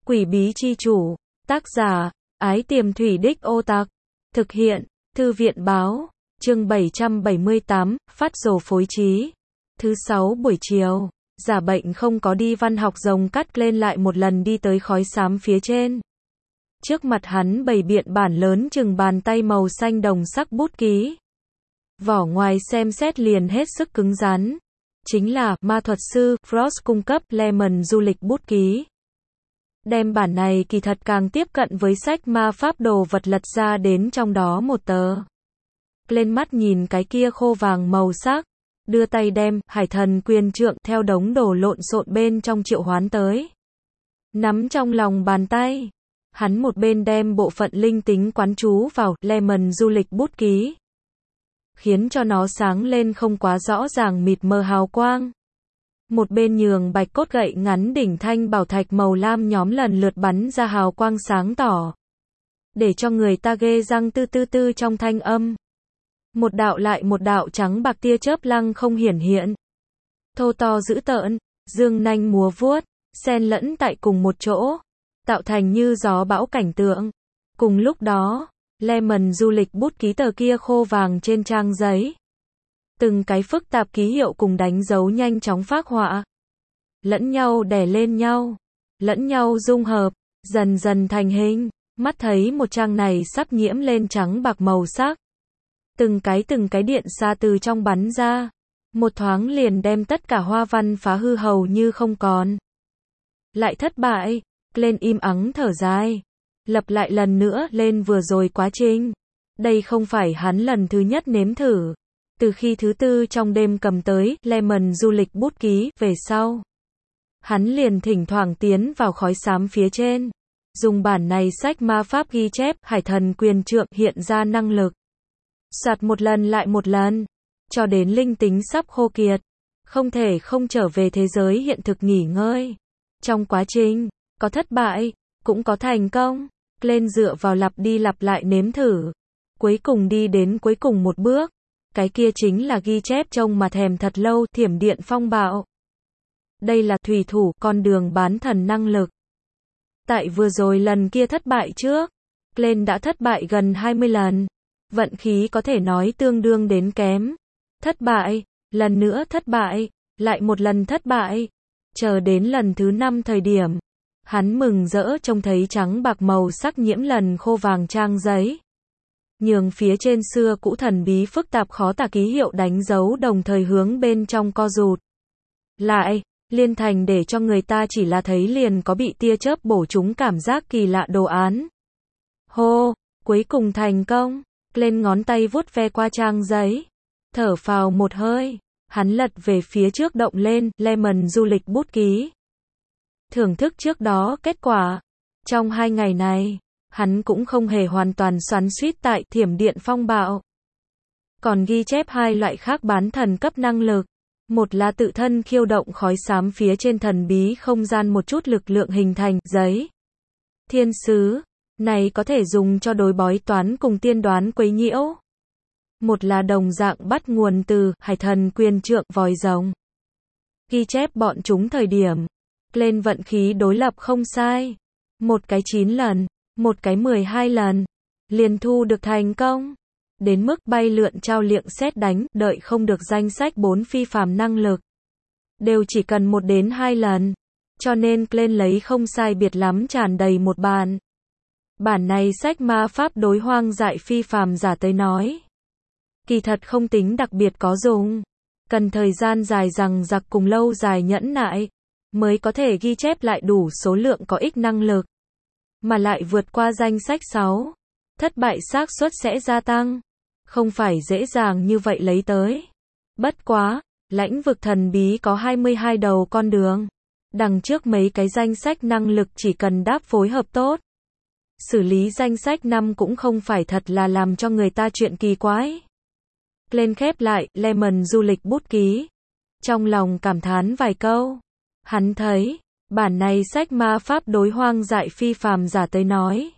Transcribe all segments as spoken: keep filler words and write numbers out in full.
Quỷ bí chi chủ. Tác giả, Ái Tiềm Thủy Đích Ô Tạc. Thực hiện, Thư viện báo. Chương bảy trăm bảy mươi tám, phát rồ phối trí. Thứ sáu buổi chiều, giả bệnh không có đi văn học rồng cắt lên lại một lần đi tới khói xám phía trên. Trước mặt hắn bày biện bản lớn chừng bàn tay màu xanh đồng sắc bút ký. Vỏ ngoài xem xét liền hết sức cứng rắn. Chính là ma thuật sư Frost cung cấp Lemon du lịch bút ký. Đem bản này kỳ thật càng tiếp cận với sách ma pháp đồ vật lật ra đến trong đó một tờ. Lên mắt nhìn cái kia khô vàng màu sắc, đưa tay đem Hải Thần Quyền Trượng theo đống đồ lộn xộn bên trong triệu hoán tới. Nắm trong lòng bàn tay, hắn một bên đem bộ phận linh tính quán chú vào Lemon du lịch bút ký, khiến cho nó sáng lên không quá rõ ràng mịt mờ hào quang. Một bên nhường bạch cốt gậy ngắn đỉnh thanh bảo thạch màu lam nhóm lần lượt bắn ra hào quang sáng tỏ, để cho người ta ghê răng tư tư tư trong thanh âm. Một đạo lại một đạo trắng bạc tia chớp lăng không hiển hiện. Thô to dữ tợn, dương nanh múa vuốt, xen lẫn tại cùng một chỗ, tạo thành như gió bão cảnh tượng. Cùng lúc đó, Lemon du lịch bút ký tờ kia khô vàng trên trang giấy. Từng cái phức tạp ký hiệu cùng đánh dấu nhanh chóng phác họa. Lẫn nhau đè lên nhau, lẫn nhau dung hợp, dần dần thành hình. Mắt thấy một trang này sắp nhiễm lên trắng bạc màu sắc. Từng cái từng cái điện xa từ trong bắn ra. Một thoáng liền đem tất cả hoa văn phá hư hầu như không còn. Lại thất bại, lên im ắng thở dài. Lập lại lần nữa lên vừa rồi quá trình. Đây không phải hắn lần thứ nhất nếm thử. Từ khi thứ tư trong đêm cầm tới Lemon du lịch bút ký về sau, hắn liền thỉnh thoảng tiến vào khói xám phía trên, dùng bản này sách ma pháp ghi chép Hải Thần Quyền Trượng hiện ra năng lực. Soạt một lần lại một lần, cho đến linh tính sắp khô kiệt, không thể không trở về thế giới hiện thực nghỉ ngơi. Trong quá trình, có thất bại, cũng có thành công, lên dựa vào lặp đi lặp lại nếm thử. Cuối cùng đi đến cuối cùng một bước. Cái kia chính là ghi chép trông mà thèm thật lâu, thiểm điện phong bạo. Đây là thủy thủ con đường bán thần năng lực. Tại vừa rồi lần kia thất bại trước, Glenn đã thất bại gần hai mươi lần. Vận khí có thể nói tương đương đến kém. Thất bại, lần nữa thất bại, lại một lần thất bại. Chờ đến lần thứ năm thời điểm, hắn mừng rỡ trông thấy trắng bạc màu sắc nhiễm lần khô vàng trang giấy. Nhường phía trên xưa cũ thần bí phức tạp khó tả ký hiệu đánh dấu đồng thời hướng bên trong co rụt lại, liên thành để cho người ta chỉ là thấy liền có bị tia chớp bổ trúng cảm giác kỳ lạ đồ án. Hô, cuối cùng thành công, lên ngón tay vuốt ve qua trang giấy, thở phào một hơi, hắn lật về phía trước động lên Lemon du lịch bút ký. Thưởng thức trước đó kết quả, trong hai ngày này, hắn cũng không hề hoàn toàn xoắn xuýt tại thiểm điện phong bạo. Còn ghi chép hai loại khác bán thần cấp năng lực. Một là tự thân khiêu động khói xám phía trên thần bí không gian một chút lực lượng hình thành giấy. Thiên sứ, này có thể dùng cho đối bói toán cùng tiên đoán quấy nhiễu. Một là đồng dạng bắt nguồn từ Hải Thần Quyền Trượng vòi rồng. Ghi chép bọn chúng thời điểm, lên vận khí đối lập không sai. Một cái chín lần. Một cái mười hai lần, liền thu được thành công, đến mức bay lượn trao liệng sét đánh, đợi không được danh sách bốn phi phàm năng lực, đều chỉ cần một đến hai lần, cho nên lên lấy không sai biệt lắm tràn đầy một bản. Bản này sách ma pháp đối hoang dại phi phàm giả tới nói, kỳ thật không tính đặc biệt có dùng, cần thời gian dài dằng dặc cùng lâu dài nhẫn nại, mới có thể ghi chép lại đủ số lượng có ích năng lực. Mà lại vượt qua danh sách sáu, thất bại xác suất sẽ gia tăng, không phải dễ dàng như vậy lấy tới. Bất quá, lãnh vực thần bí có hai mươi hai đầu con đường, đằng trước mấy cái danh sách năng lực chỉ cần đáp phối hợp tốt. Xử lý danh sách năm cũng không phải thật là làm cho người ta chuyện kỳ quái. Lên khép lại Lemon du lịch bút ký, trong lòng cảm thán vài câu, hắn thấy bản này sách ma pháp đối hoang dại phi phàm giả tới nói,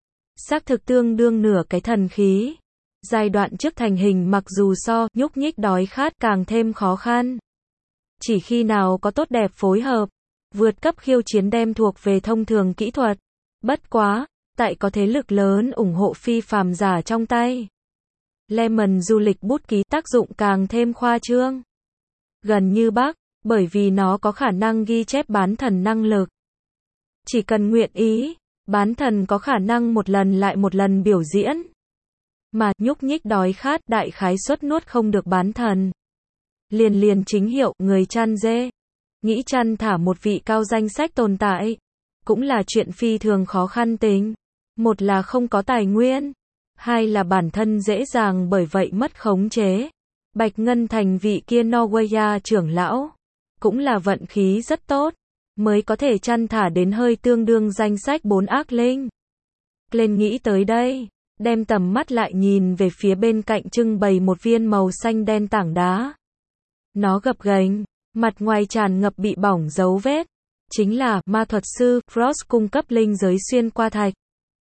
xác thực tương đương nửa cái thần khí. Giai đoạn trước thành hình mặc dù so nhúc nhích đói khát càng thêm khó khăn. Chỉ khi nào có tốt đẹp phối hợp, Vượt cấp khiêu chiến đem thuộc về thông thường kỹ thuật. Bất quá, tại có thế lực lớn ủng hộ phi phàm giả trong tay. Lemon du lịch bút ký tác dụng càng thêm khoa trương. Gần như bác, bởi vì nó có khả năng ghi chép bán thần năng lực. Chỉ cần nguyện ý, bán thần có khả năng một lần lại một lần biểu diễn. Mà nhúc nhích đói khát đại khái suất nuốt không được bán thần. Liền liền chính hiệu người chăn dê. Nghĩ chăn thả một vị cao danh sách tồn tại. Cũng là chuyện phi thường khó khăn tính. Một là không có tài nguyên. Hai là bản thân dễ dàng bởi vậy mất khống chế. Bạch Ngân Thành vị kia Norwegia trưởng lão. Cũng là vận khí rất tốt. Mới có thể chăn thả đến hơi tương đương danh sách bốn ác linh. Lên nghĩ tới đây. Đem tầm mắt lại nhìn về phía bên cạnh trưng bày một viên màu xanh đen tảng đá. Nó gập ghềnh, mặt ngoài tràn ngập bị bỏng dấu vết. Chính là ma thuật sư Frost cung cấp linh giới xuyên qua thạch.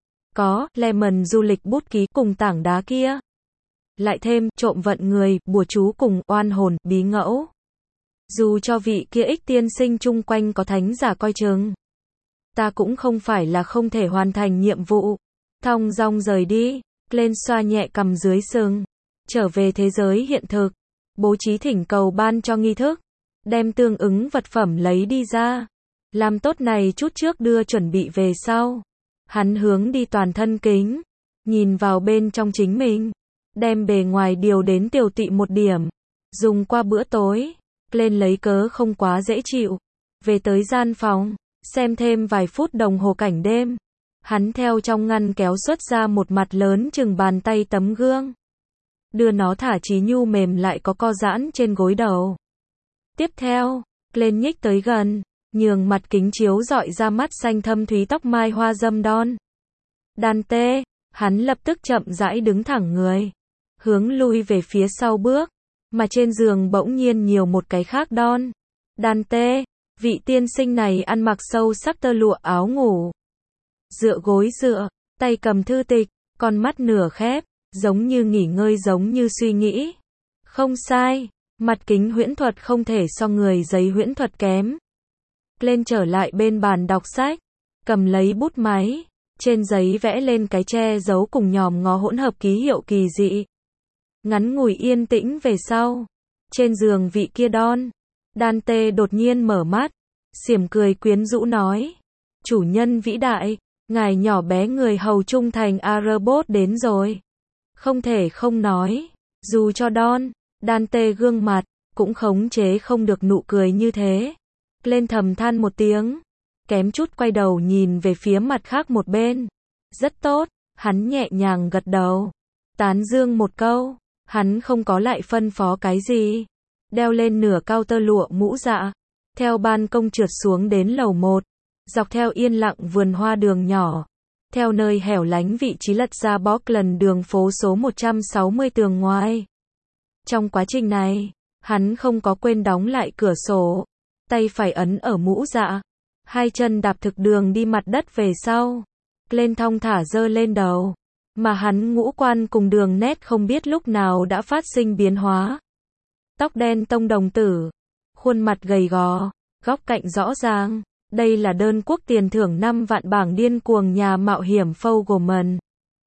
Có Lemon du lịch bút ký cùng tảng đá kia. Lại thêm trộm vận người, bùa chú cùng oan hồn, bí ngẫu. Dù cho vị kia ích tiên sinh chung quanh có thánh giả coi chừng. Ta cũng không phải là không thể hoàn thành nhiệm vụ. Thong dong rời đi, lên xoa nhẹ cằm dưới sừng. Trở về thế giới hiện thực. Bố trí thỉnh cầu ban cho nghi thức. Đem tương ứng vật phẩm lấy đi ra. Làm tốt này chút trước đưa chuẩn bị về sau. Hắn hướng đi toàn thân kính. Nhìn vào bên trong chính mình. Đem bề ngoài điều đến tiểu tị một điểm. Dùng qua bữa tối. Lên lấy cớ không quá dễ chịu. Về tới gian phòng. Xem thêm vài phút đồng hồ cảnh đêm. Hắn theo trong ngăn kéo xuất ra một mặt lớn chừng bàn tay tấm gương. Đưa nó thả trí nhu mềm lại có co giãn trên gối đầu. Tiếp theo, lên nhích tới gần, nhường mặt kính chiếu dọi ra mắt xanh thâm thúy tóc mai hoa dâm đon. Dante, hắn lập tức chậm rãi đứng thẳng người. Hướng lui về phía sau bước, mà trên giường bỗng nhiên nhiều một cái khác đon. Dante, vị tiên sinh này ăn mặc sâu sắc tơ lụa áo ngủ. Dựa gối dựa, tay cầm thư tịch, con mắt nửa khép, giống như nghỉ ngơi giống như suy nghĩ. Không sai, mặt kính huyễn thuật không thể so người giấy huyễn thuật kém. Lên trở lại bên bàn đọc sách, cầm lấy bút máy, trên giấy vẽ lên cái che giấu cùng nhòm ngó hỗn hợp ký hiệu kỳ dị. Ngắn ngủi yên tĩnh về sau, trên giường vị kia đon, Dante đột nhiên mở mắt, xiểm cười quyến rũ nói: "Chủ nhân vĩ đại, ngài nhỏ bé người hầu trung thành Arbot đến rồi." Không thể không nói, dù cho Don, Dante gương mặt, cũng khống chế không được nụ cười như thế. Lên thầm than một tiếng, kém chút quay đầu nhìn về phía mặt khác một bên. Rất tốt, hắn nhẹ nhàng gật đầu. Tán dương một câu, hắn không có lại phân phó cái gì. Đeo lên nửa cao tơ lụa mũ dạ, theo ban công trượt xuống đến lầu một, dọc theo yên lặng vườn hoa đường nhỏ. Theo nơi hẻo lánh vị trí lật ra bó lần đường phố số một trăm sáu mươi tường ngoài. Trong quá trình này, hắn không có quên đóng lại cửa sổ, tay phải ấn ở mũ dạ, hai chân đạp thực đường đi mặt đất về sau, lên thong thả dơ lên đầu, mà hắn ngũ quan cùng đường nét không biết lúc nào đã phát sinh biến hóa. Tóc đen tông đồng tử, khuôn mặt gầy gò, góc cạnh rõ ràng. Đây là đơn quốc tiền thưởng năm vạn bảng điên cuồng nhà mạo hiểm Fogelman.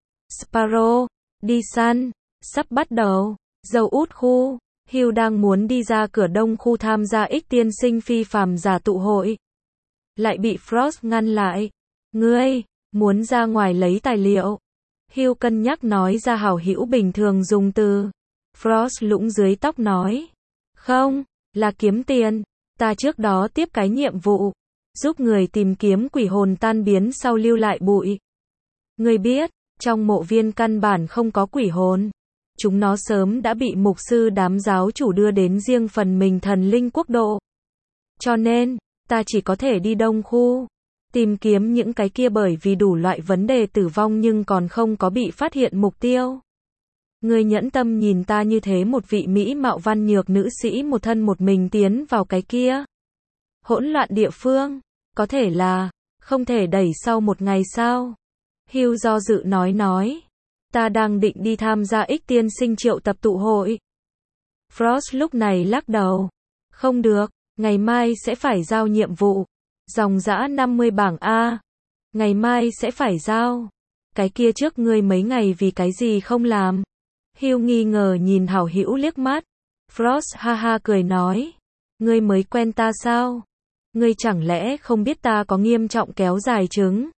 Sparrow, đi săn, sắp bắt đầu. Dâu út khu, Hugh đang muốn đi ra cửa đông khu tham gia ích tiên sinh phi phàm giả tụ hội. Lại bị Frost ngăn lại. Ngươi, muốn ra ngoài lấy tài liệu. Hugh cân nhắc nói ra hảo hữu bình thường dùng từ. Frost lũng dưới tóc nói. Không, là kiếm tiền. Ta trước đó tiếp cái nhiệm vụ. Giúp người tìm kiếm quỷ hồn tan biến sau lưu lại bụi. Người biết, trong mộ viên căn bản không có quỷ hồn. Chúng nó sớm đã bị mục sư đám giáo chủ đưa đến riêng phần mình thần linh quốc độ. Cho nên, ta chỉ có thể đi đông khu. Tìm kiếm những cái kia bởi vì đủ loại vấn đề tử vong nhưng còn không có bị phát hiện mục tiêu. Người nhẫn tâm nhìn ta như thế một vị mỹ mạo văn nhược nữ sĩ một thân một mình tiến vào cái kia. Hỗn loạn địa phương. Có thể là, không thể đẩy sau một ngày sao? Hugh do dự nói nói. Ta đang định đi tham gia ích tiên sinh triệu tập tụ hội. Frost lúc này lắc đầu. Không được, ngày mai sẽ phải giao nhiệm vụ. Dòng dã năm mươi bảng A. Ngày mai sẽ phải giao. Cái kia trước ngươi mấy ngày vì cái gì không làm? Hugh nghi ngờ nhìn hảo hữu liếc mắt. Frost ha ha cười nói. Ngươi mới quen ta sao? Ngươi chẳng lẽ không biết ta có nghiêm trọng kéo dài chứng?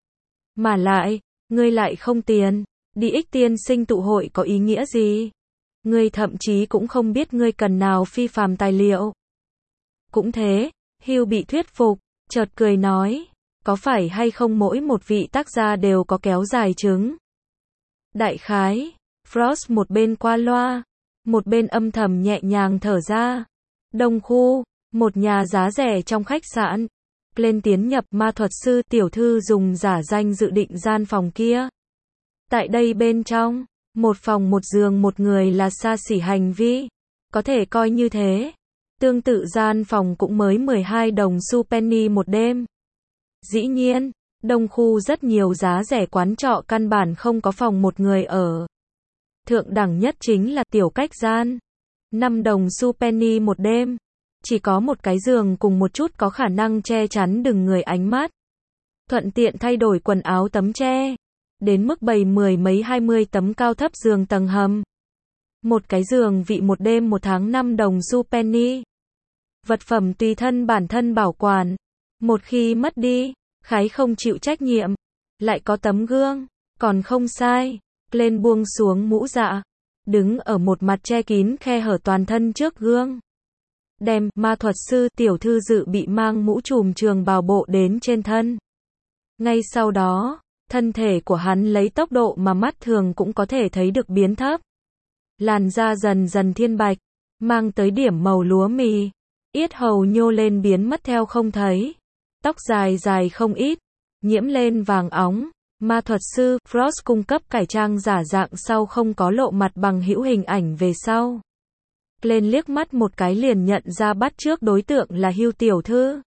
Mà lại, ngươi lại không tiền. Đi ích tiên sinh tụ hội có ý nghĩa gì? Ngươi thậm chí cũng không biết ngươi cần nào phi phàm tài liệu. Cũng thế, Hugh bị thuyết phục, chợt cười nói. Có phải hay không mỗi một vị tác gia đều có kéo dài chứng? Đại khái, Frost một bên qua loa, một bên âm thầm nhẹ nhàng thở ra. Đông khu, một nhà giá rẻ trong khách sạn. Lên tiến nhập ma thuật sư tiểu thư dùng giả danh dự định gian phòng kia. Tại đây bên trong, một phòng một giường một người là xa xỉ hành vi. Có thể coi như thế. Tương tự gian phòng cũng mới mười hai đồng xu penny một đêm. Dĩ nhiên, đông khu rất nhiều giá rẻ quán trọ căn bản không có phòng một người ở. Thượng đẳng nhất chính là tiểu cách gian. năm đồng xu penny một đêm. Chỉ có một cái giường cùng một chút có khả năng che chắn đừng người ánh mắt. Thuận tiện thay đổi quần áo tấm che. Đến mức bày mười mấy hai mươi tấm cao thấp giường tầng hầm. Một cái giường vị một đêm một tháng năm đồng xu penny. Vật phẩm tùy thân bản thân bảo quản. Một khi mất đi, khái không chịu trách nhiệm. Lại có tấm gương, còn không sai. Lên buông xuống mũ dạ. Đứng ở một mặt che kín khe hở toàn thân trước gương. Đem ma thuật sư tiểu thư dự bị mang mũ trùm trường bào bộ đến trên thân. Ngay sau đó, thân thể của hắn lấy tốc độ mà mắt thường cũng có thể thấy được biến thấp. Làn da dần dần thiên bạch, mang tới điểm màu lúa mì. Yết hầu nhô lên biến mất theo không thấy. Tóc dài dài không ít, nhiễm lên vàng óng. Ma thuật sư Frost cung cấp cải trang giả dạng sau không có lộ mặt bằng hữu hình ảnh về sau. Lên liếc mắt một cái liền nhận ra bắt trước đối tượng là Hugh tiểu thư.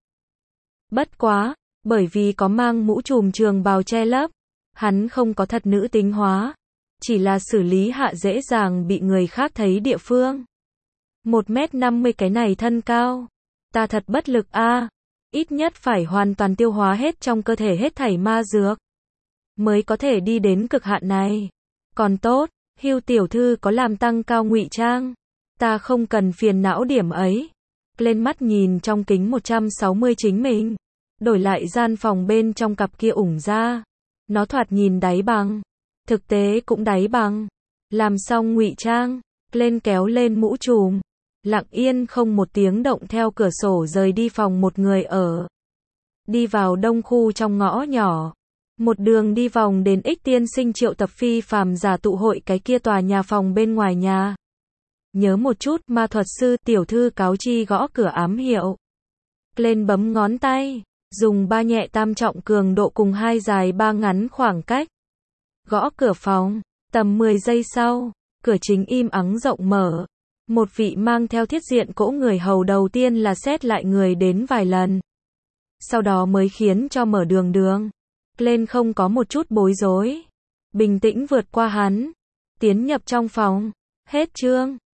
Bất quá, bởi vì có mang mũ trùm trường bào che lấp, hắn không có thật nữ tính hóa, chỉ là xử lý hạ dễ dàng bị người khác thấy địa phương. một mét năm mươi cái này thân cao, ta thật bất lực a, ít nhất phải hoàn toàn tiêu hóa hết trong cơ thể hết thảy ma dược, mới có thể đi đến cực hạn này. Còn tốt, Hugh tiểu thư có làm tăng cao ngụy trang. Ta không cần phiền não điểm ấy. Lên mắt nhìn trong kính một trăm sáu mươi chính mình. Đổi lại gian phòng bên trong cặp kia ủng ra. Nó thoạt nhìn đáy bằng. Thực tế cũng đáy bằng. Làm xong ngụy trang. Lên kéo lên mũ trùm. Lặng yên không một tiếng động theo cửa sổ rời đi phòng một người ở. Đi vào đông khu trong ngõ nhỏ. Một đường đi vòng đến ích tiên sinh triệu tập phi phàm giả tụ hội cái kia tòa nhà phòng bên ngoài nhà. Nhớ một chút, ma thuật sư tiểu thư cáo chi gõ cửa ám hiệu. Lên bấm ngón tay, dùng ba nhẹ tam trọng cường độ cùng hai dài ba ngắn khoảng cách. Gõ cửa phòng, tầm mười giây sau, cửa chính im ắng rộng mở. Một vị mang theo thiết diện cỗ người hầu đầu tiên là xét lại người đến vài lần. Sau đó mới khiến cho mở đường đường. Lên không có một chút bối rối. Bình tĩnh vượt qua hắn. Tiến nhập trong phòng. Hết chương.